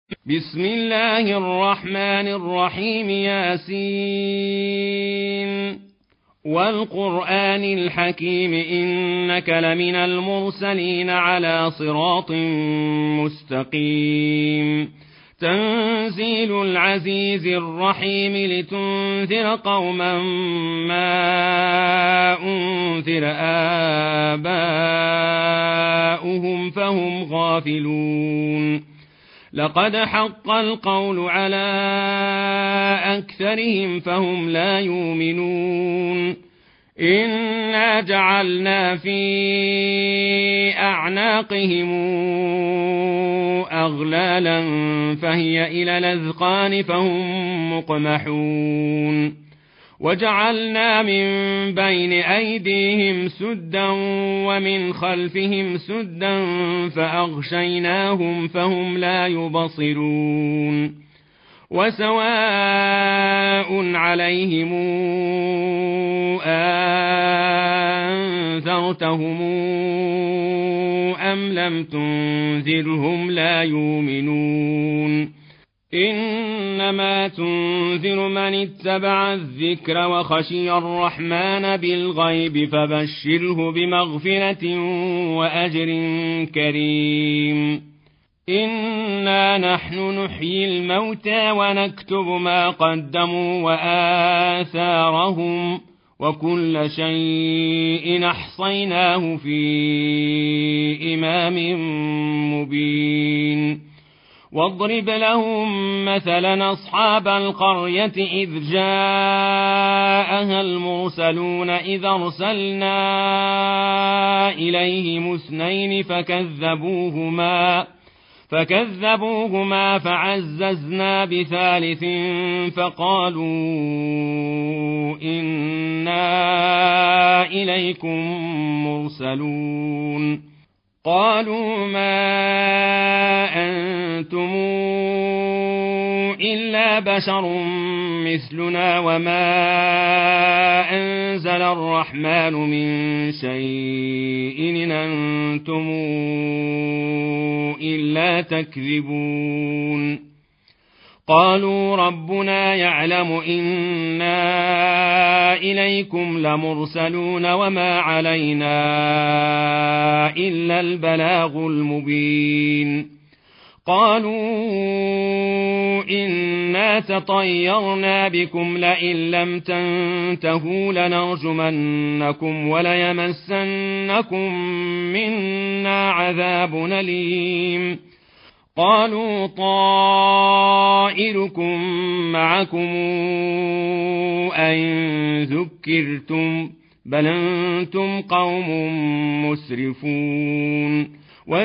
بسم الله الرحمن الرحيم. ياسين والقرآن الحكيم إنك لمن المرسلين على صراط مستقيم. تنزيل العزيز الرحيم لتنذر قوما ما أنذر آباؤهم فهم غافلون. لقد حق القول على أكثرهم فهم لا يؤمنون. إنا جعلنا في أعناقهم أغلالا فهي إلى الأذقان فهم مقمحون. وجعلنا من بين أيديهم سدا ومن خلفهم سدا فأغشيناهم فهم لا يبصرون. وسواء عليهم أنذرتهم أم لم تنذرهم لا يؤمنون. إنما تنذر من اتبع الذكر وخشي الرحمن بالغيب فبشره بمغفرة وأجر كريم. إنا نحن نحيي الموتى ونكتب ما قدموا وآثارهم وكل شيء أحصيناه في إمام مبين. واضرب لهم مثلا أصحاب القرية إذ جاءها المرسلون إذ أرسلنا إليهم اثنين فكذبوهما فعززنا بثالث فقالوا إنا إليكم مرسلون. قالوا ما أنتم إلا بشر مثلنا وما أنزل الرحمن من شيء إن أنتم إلا تكذبون. قالوا ربنا يعلم إنا إليكم لمرسلون وما علينا إلا البلاغ المبين. قالوا إنا تطيرنا بكم لئن لم تنتهوا لنرجمنكم وليمسنكم منا عذاب أليم. قالوا طائركم معكم أئن ذكرتم بل أنتم قوم مسرفون.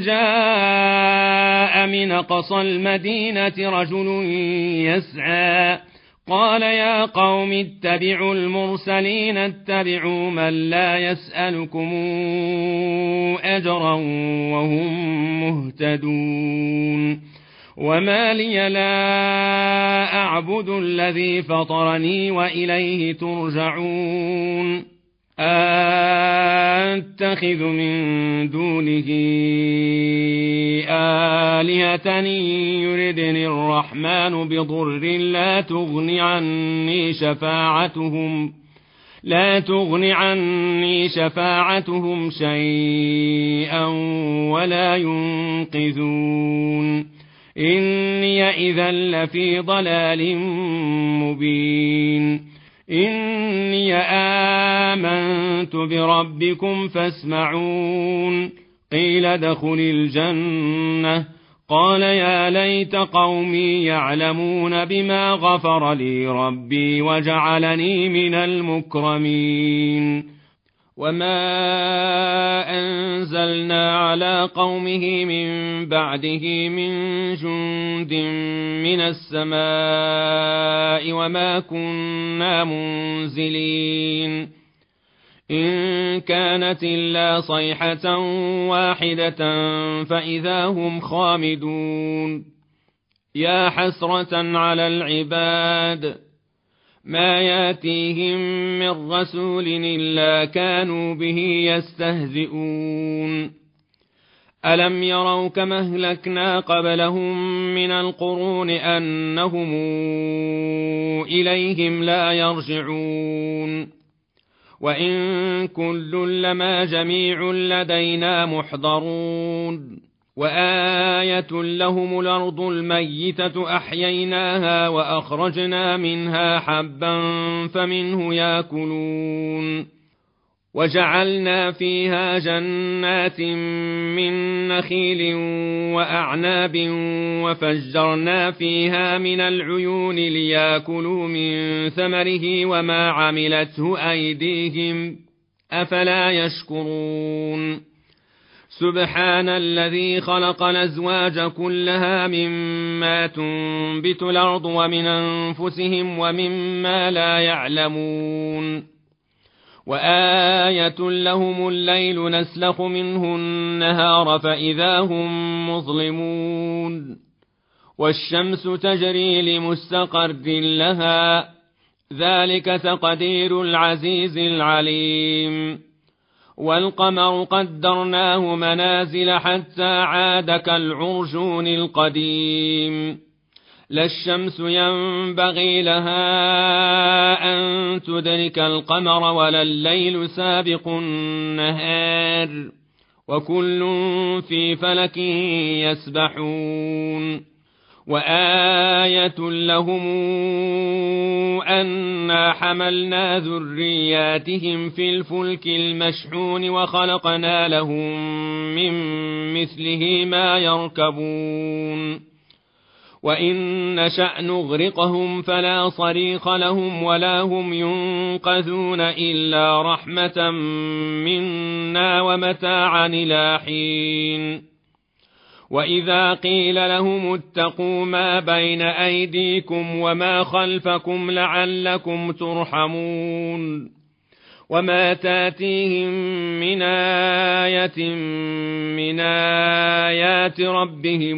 وجاء من أقصى المدينة رجل يسعى قال يا قوم اتبعوا المرسلين اتبعوا من لا يسألكم أجرا وهم مهتدون. وما لي لا أعبد الذي فطرني وإليه ترجعون. أتخذ من دونه آلهة يردني الرحمن بضر لا تغن عني شفاعتهم شيئا ولا ينقذون. إني إذا لفي ضلال مبين. إني آمنت بربكم فاسمعون. قيل ادخل الجنة قال يا ليت قومي يعلمون بما غفر لي ربي وجعلني من المكرمين. وما أنزلنا على قومه من بعده من جند من السماء وما كنا منزلين. إن كانت إلا صيحة واحدة فإذا هم خامدون. يا حسرة على العباد ما ياتيهم من رسول إلا كانوا به يستهزئون. ألم يروا كما أهلكنا قبلهم من القرون أنهم إليهم لا يرجعون وإن كل لما جميع لدينا محضرون وآية لهم الأرض الميتة أحييناها وأخرجنا منها حبا فمنه يأكلون وجعلنا فيها جنات من نخيل وأعناب وفجرنا فيها من العيون ليأكلوا من ثمره وما عملته أيديهم أفلا يشكرون سبحان الذي خلق الأزواج كلها مما تنبت الأرض ومن أنفسهم ومما لا يعلمون وآية لهم الليل نسلخ منه النهار فإذا هم مظلمون والشمس تجري لمستقر لها ذلك تقدير العزيز العليم والقمر قدرناه منازل حتى عاد كالعرجون القديم لا الشمس ينبغي لها أن تدرك القمر ولا الليل سابق النهار وكل في فلك يسبحون وآية لهم أنا حملنا ذرياتهم في الفلك المشحون وخلقنا لهم من مثله ما يركبون وإن نشأ نغرقهم فلا صريخ لهم ولا هم ينقذون إلا رحمة منا ومتاعا إلى حين وإذا قيل لهم اتقوا ما بين أيديكم وما خلفكم لعلكم ترحمون وما تاتيهم من آية من آيات ربهم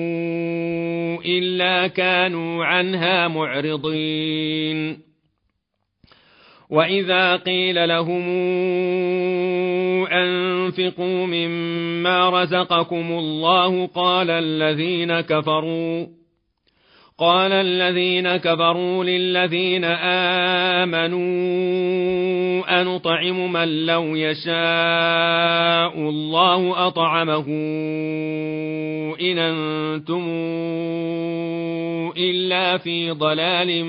إلا كانوا عنها معرضين وإذا قيل لهم أنفقوا مما رزقكم الله قال الذين كفروا للذين آمنوا أنطعم من لو يشاء الله أطعمه إن أنتم إلا في ضلال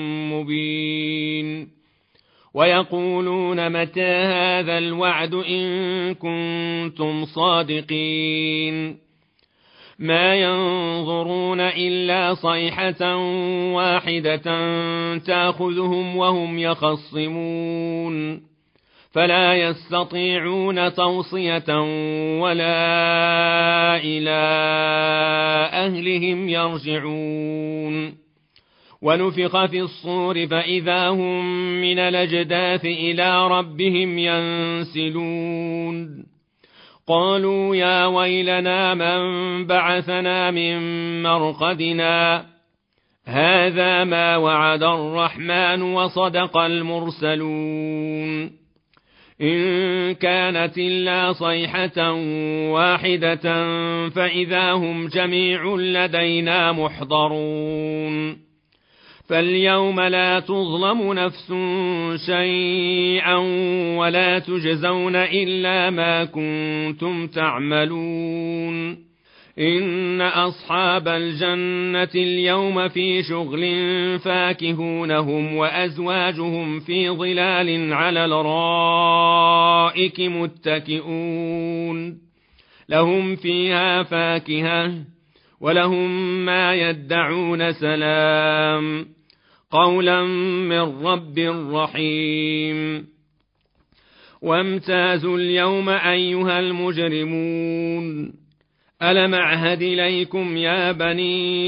مبين ويقولون متى هذا الوعد إن كنتم صادقين ما ينظرون إلا صيحة واحدة تأخذهم وهم يخصمون فلا يستطيعون توصية ولا إلى أهلهم يرجعون ونفخ في الصور فإذا هم من الأجداث إلى ربهم ينسلون قالوا يا ويلنا من بعثنا من مرقدنا هذا ما وعد الرحمن وصدق المرسلون إن كانت إلا صيحة واحدة فإذا هم جميع لدينا محضرون فاليوم لا تظلم نفس شيئا ولا تجزون إلا ما كنتم تعملون إن أصحاب الجنة اليوم في شغل فاكهون هم وأزواجهم في ظلال على الأرائك متكئون لهم فيها فاكهة ولهم ما يدعون سلام قولا من رب رحيم وامتازوا اليوم أيها المجرمون ألم أعهد إليكم يا بني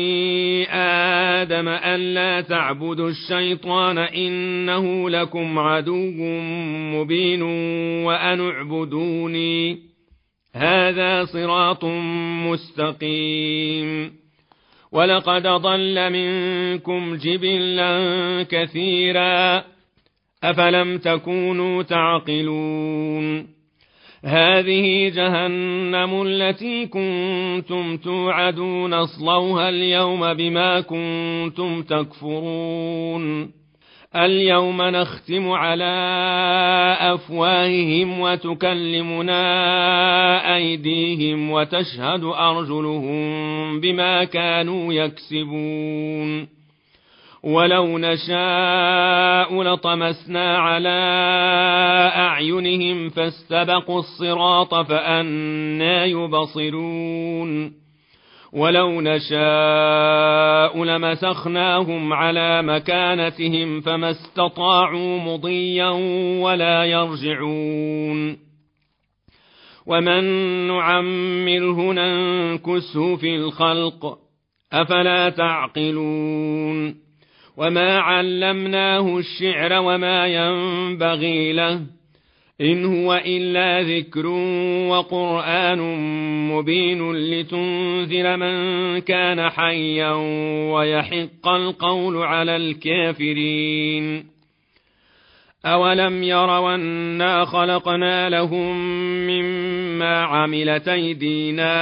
آدم ألا تعبدوا الشيطان إنه لكم عدو مبين وأن اعبدوني هذا صراط مستقيم ولقد ضل منكم جبلا كثيرا أفلم تكونوا تعقلون هذه جهنم التي كنتم توعدون اصلوها اليوم بما كنتم تكفرون اليوم نختم على أفواههم وتكلمنا أيديهم وتشهد أرجلهم بما كانوا يكسبون ولو نشاء لطمسنا على أعينهم فاستبقوا الصراط فأنى يبصرون ولو نشاء لمسخناهم على مكانتهم فما استطاعوا مضيا ولا يرجعون ومن نعمره ننكسه في الخلق أفلا تعقلون وما علمناه الشعر وما ينبغي له إن هو إلا ذكر وقرآن مبين لتنذر من كان حيا ويحق القول على الكافرين أولم يروا أنا خلقنا لهم مما عملت أيدينا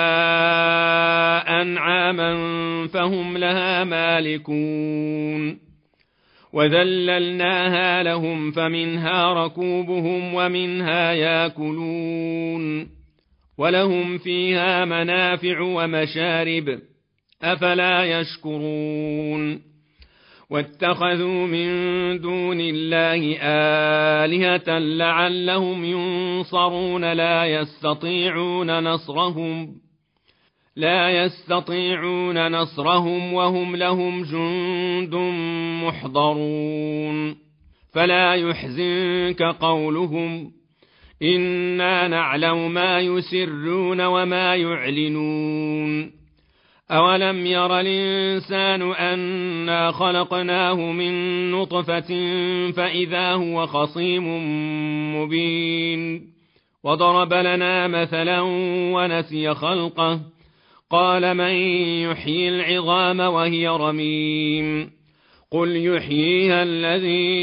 أنعاما فهم لها مالكون وذللناها لهم فمنها ركوبهم ومنها ياكلون ولهم فيها منافع ومشارب أفلا يشكرون واتخذوا من دون الله آلهة لعلهم ينصرون لا يستطيعون نصرهم وهم لهم جند محضرون فلا يحزنك قولهم إنا نعلم ما يسرون وما يعلنون أولم ير الإنسان أنا خلقناه من نطفة فإذا هو خصيم مبين وضرب لنا مثلا ونسي خلقه قال من يحيي العظام وهي رميم قل يحييها الذي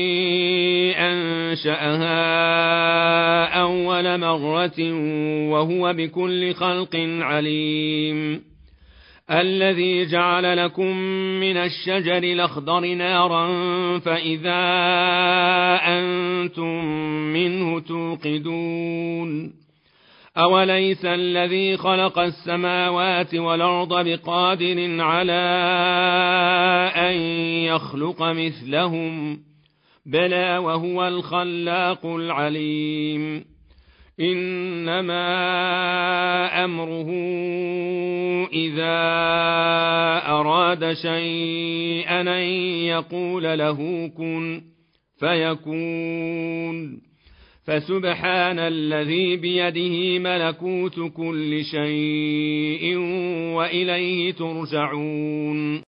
أنشأها أول مرة وهو بكل خلق عليم الذي جعل لكم من الشجر الأخضر نارا فإذا أنتم منه توقدون أوليس الذي خلق السماوات والأرض بقادر على أن يخلق مثلهم بلى وهو الخلاق العليم إنما أمره إذا أراد شيئا أن يقول له كن فيكون فسبحان الذي بيده ملكوت كل شيء وإليه ترجعون